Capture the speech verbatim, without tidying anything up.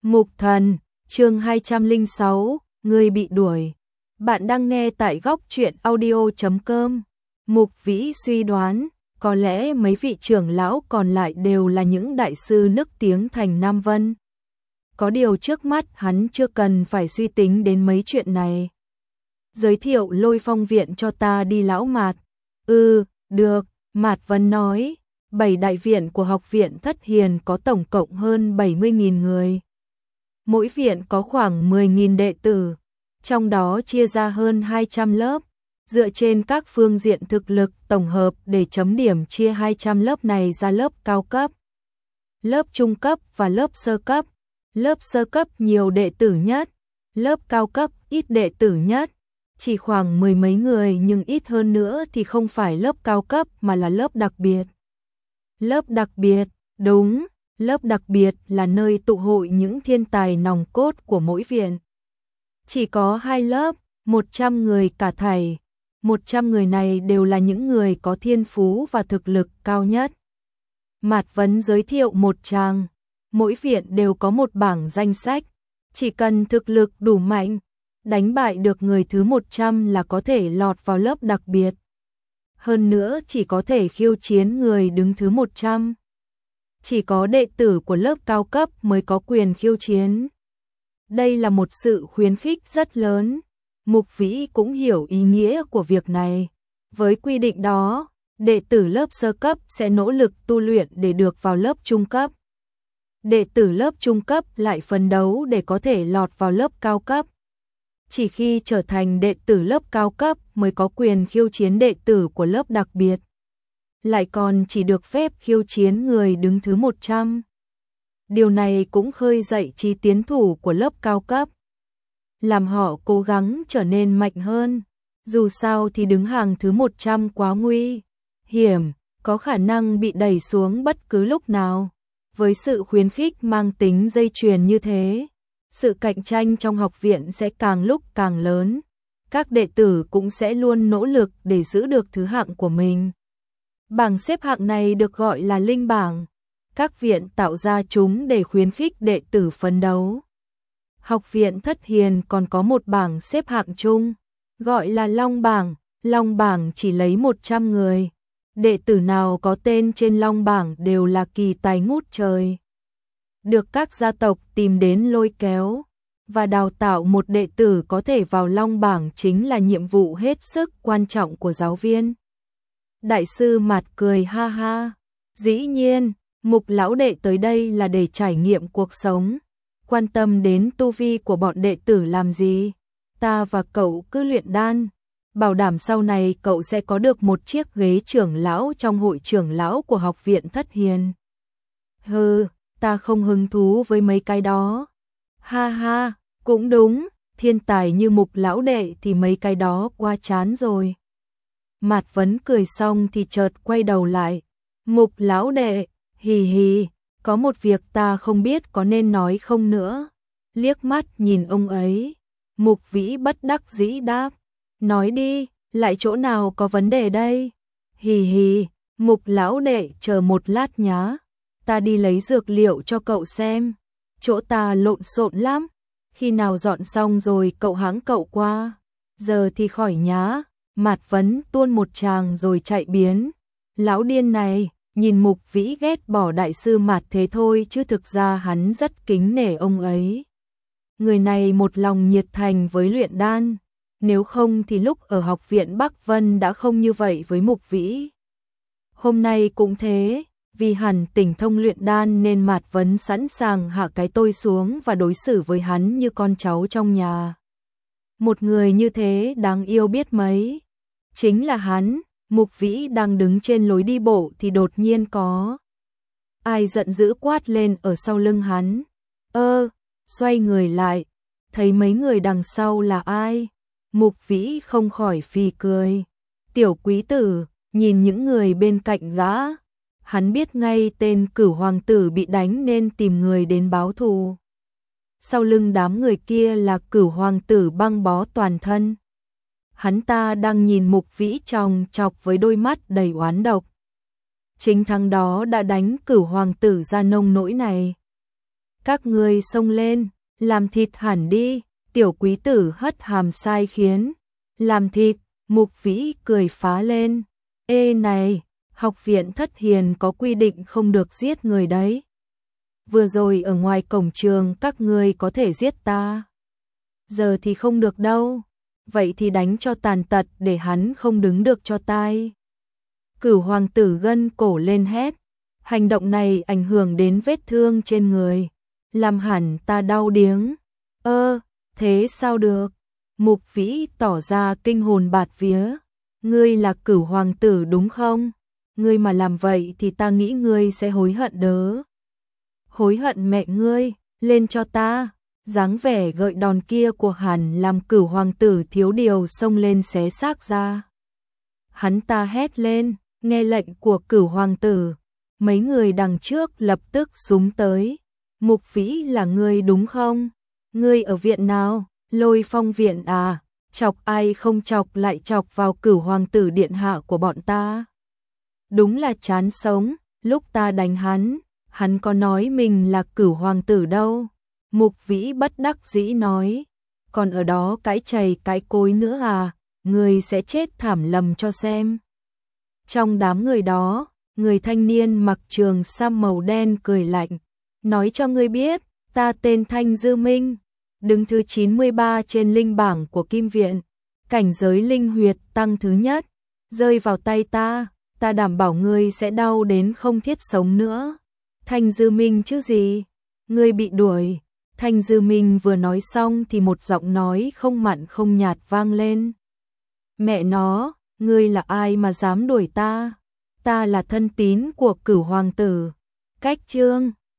Mục Thần, chương hai trăm lẻ sáu, người bị đuổi. Bạn đang nghe tại góc truyện audio chấm com. Mục Vĩ suy đoán, có lẽ mấy vị trưởng lão còn lại đều là những đại sư nức tiếng thành Nam Vân. Có điều trước mắt hắn chưa cần phải suy tính đến mấy chuyện này. Giới thiệu Lôi Phong viện cho ta đi lão Mạt. Ừ, được, Mạt Vân nói. Bảy đại viện của học viện Thất Hiền có tổng cộng hơn bảy mươi nghìn người. Mỗi viện có khoảng mười nghìn đệ tử, trong đó chia ra hơn hai trăm lớp, dựa trên các phương diện thực lực tổng hợp để chấm điểm chia hai trăm lớp này ra lớp cao cấp, lớp trung cấp và lớp sơ cấp. Lớp sơ cấp nhiều đệ tử nhất, lớp cao cấp ít đệ tử nhất, chỉ khoảng mười mấy người nhưng ít hơn nữa thì không phải lớp cao cấp mà là lớp đặc biệt. Lớp đặc biệt, đúng. Lớp đặc biệt là nơi tụ hội những thiên tài nòng cốt của mỗi viện. Chỉ có hai lớp, một trăm người cả thảy. một trăm người này đều là những người có thiên phú và thực lực cao nhất. Mạt Vấn giới thiệu một tràng. Mỗi viện đều có một bảng danh sách. Chỉ cần thực lực đủ mạnh, đánh bại được người thứ một trăm là có thể lọt vào lớp đặc biệt. Hơn nữa chỉ có thể khiêu chiến người đứng thứ một trăm. Chỉ có đệ tử của lớp cao cấp mới có quyền khiêu chiến. Đây là một sự khuyến khích rất lớn. Mục Vĩ cũng hiểu ý nghĩa của việc này. Với quy định đó, đệ tử lớp sơ cấp sẽ nỗ lực tu luyện để được vào lớp trung cấp. Đệ tử lớp trung cấp lại phấn đấu để có thể lọt vào lớp cao cấp. Chỉ khi trở thành đệ tử lớp cao cấp mới có quyền khiêu chiến đệ tử của lớp đặc biệt. Lại còn chỉ được phép khiêu chiến người đứng thứ một trăm. Điều này cũng khơi dậy trí tiến thủ của lớp cao cấp, làm họ cố gắng trở nên mạnh hơn. Dù sao thì đứng hàng thứ một trăm quá nguy hiểm, có khả năng bị đẩy xuống bất cứ lúc nào. Với sự khuyến khích mang tính dây chuyền như thế, sự cạnh tranh trong học viện sẽ càng lúc càng lớn. Các đệ tử cũng sẽ luôn nỗ lực để giữ được thứ hạng của mình. Bảng xếp hạng này được gọi là linh bảng. Các viện tạo ra chúng để khuyến khích đệ tử phấn đấu. Học viện Thất Hiền còn có một bảng xếp hạng chung, gọi là Long bảng. Long bảng chỉ lấy một trăm người. Đệ tử nào có tên trên Long bảng đều là kỳ tài ngút trời. Được các gia tộc tìm đến lôi kéo, và đào tạo một đệ tử có thể vào Long bảng chính là nhiệm vụ hết sức quan trọng của giáo viên. Đại sư Mạt cười ha ha. Dĩ nhiên, Mục lão đệ tới đây là để trải nghiệm cuộc sống. Quan tâm đến tu vi của bọn đệ tử làm gì? Ta và cậu cứ luyện đan. Bảo đảm sau này cậu sẽ có được một chiếc ghế trưởng lão trong hội trưởng lão của học viện Thất Hiền. Hừ, ta không hứng thú với mấy cái đó. Ha ha, cũng đúng, thiên tài như Mục lão đệ thì mấy cái đó qua chán rồi. Mạt Vấn cười xong thì chợt quay đầu lại. Mục lão đệ, hì hì, có một việc ta không biết có nên nói không nữa. Liếc mắt nhìn ông ấy, Mục Vĩ bất đắc dĩ đáp. Nói đi, lại chỗ nào có vấn đề đây? Hì hì, Mục lão đệ chờ một lát nhá. Ta đi lấy dược liệu cho cậu xem. Chỗ ta lộn xộn lắm. Khi nào dọn xong rồi cậu hãng cậu qua. Giờ thì khỏi nhá. Mạt Vấn tuôn một tràng rồi chạy biến. Lão điên này, nhìn Mục Vĩ ghét bỏ đại sư Mạt thế thôi chứ thực ra hắn rất kính nể ông ấy. Người này một lòng nhiệt thành với luyện đan. Nếu không thì lúc ở học viện Bắc Vân đã không như vậy với Mục Vĩ. Hôm nay cũng thế, vì hẳn tỉnh thông luyện đan nên Mạt Vấn sẵn sàng hạ cái tôi xuống và đối xử với hắn như con cháu trong nhà. Một người như thế đáng yêu biết mấy. Chính là hắn. Mục Vĩ đang đứng trên lối đi bộ thì đột nhiên có ai giận dữ quát lên ở sau lưng hắn. Ơ, xoay người lại, thấy mấy người đằng sau là ai? Mục Vĩ không khỏi phì cười. Tiểu quý tử, nhìn những người bên cạnh gã, hắn biết ngay tên Cửu hoàng tử bị đánh nên tìm người đến báo thù. Sau lưng đám người kia là Cửu hoàng tử băng bó toàn thân. Hắn ta đang nhìn Mục Vĩ chòng chọc với đôi mắt đầy oán độc. Chính thằng đó đã đánh Cửu hoàng tử ra nông nỗi này. các ngươi xông lên, làm thịt hẳn đi, tiểu quý tử hất hàm sai khiến, làm thịt, Mục Vĩ cười phá lên, ê này, học viện Thất Hiền có quy định không được giết người đấy. Vừa rồi ở ngoài cổng trường các ngươi có thể giết ta, giờ thì không được đâu, vậy thì đánh cho tàn tật để hắn không đứng được cho tai. Cửu hoàng tử gân cổ lên hét, hành động này ảnh hưởng đến vết thương trên người, làm hẳn ta đau điếng. Ơ, thế sao được? Mục Vĩ tỏ ra kinh hồn bạt vía, ngươi là Cửu hoàng tử đúng không? Ngươi mà làm vậy thì ta nghĩ ngươi sẽ hối hận đớ. Hối hận mẹ ngươi, lên cho ta. Dáng vẻ gợi đòn kia của hắn làm Cửu hoàng tử thiếu điều xông lên xé xác ra. Hắn ta hét lên, nghe lệnh của Cửu hoàng tử, mấy người đằng trước lập tức xúm tới. Mục Vĩ là ngươi đúng không? Ngươi ở viện nào? Lôi Phong viện à? Chọc ai không chọc lại chọc vào Cửu hoàng tử điện hạ của bọn ta. Đúng là chán sống, lúc ta đánh hắn, hắn có nói mình là Cửu hoàng tử đâu. Mục Vĩ bất đắc dĩ nói, còn ở đó cãi chày cãi cối nữa à, người sẽ chết thảm lầm cho xem. Trong đám người đó, người thanh niên mặc trường sam màu đen cười lạnh, nói cho ngươi biết, ta tên Thanh Dư Minh, đứng thứ chín mươi ba trên linh bảng của Kim Viện, cảnh giới linh huyệt tăng thứ nhất, rơi vào tay ta, ta đảm bảo ngươi sẽ đau đến không thiết sống nữa. Thanh Dư Minh chứ gì, ngươi bị đuổi. Thanh Dư Minh vừa nói xong thì một giọng nói không mặn không nhạt vang lên. Mẹ nó, ngươi là ai mà dám đuổi ta? Ta là thân tín của Cửu hoàng tử. Cách chương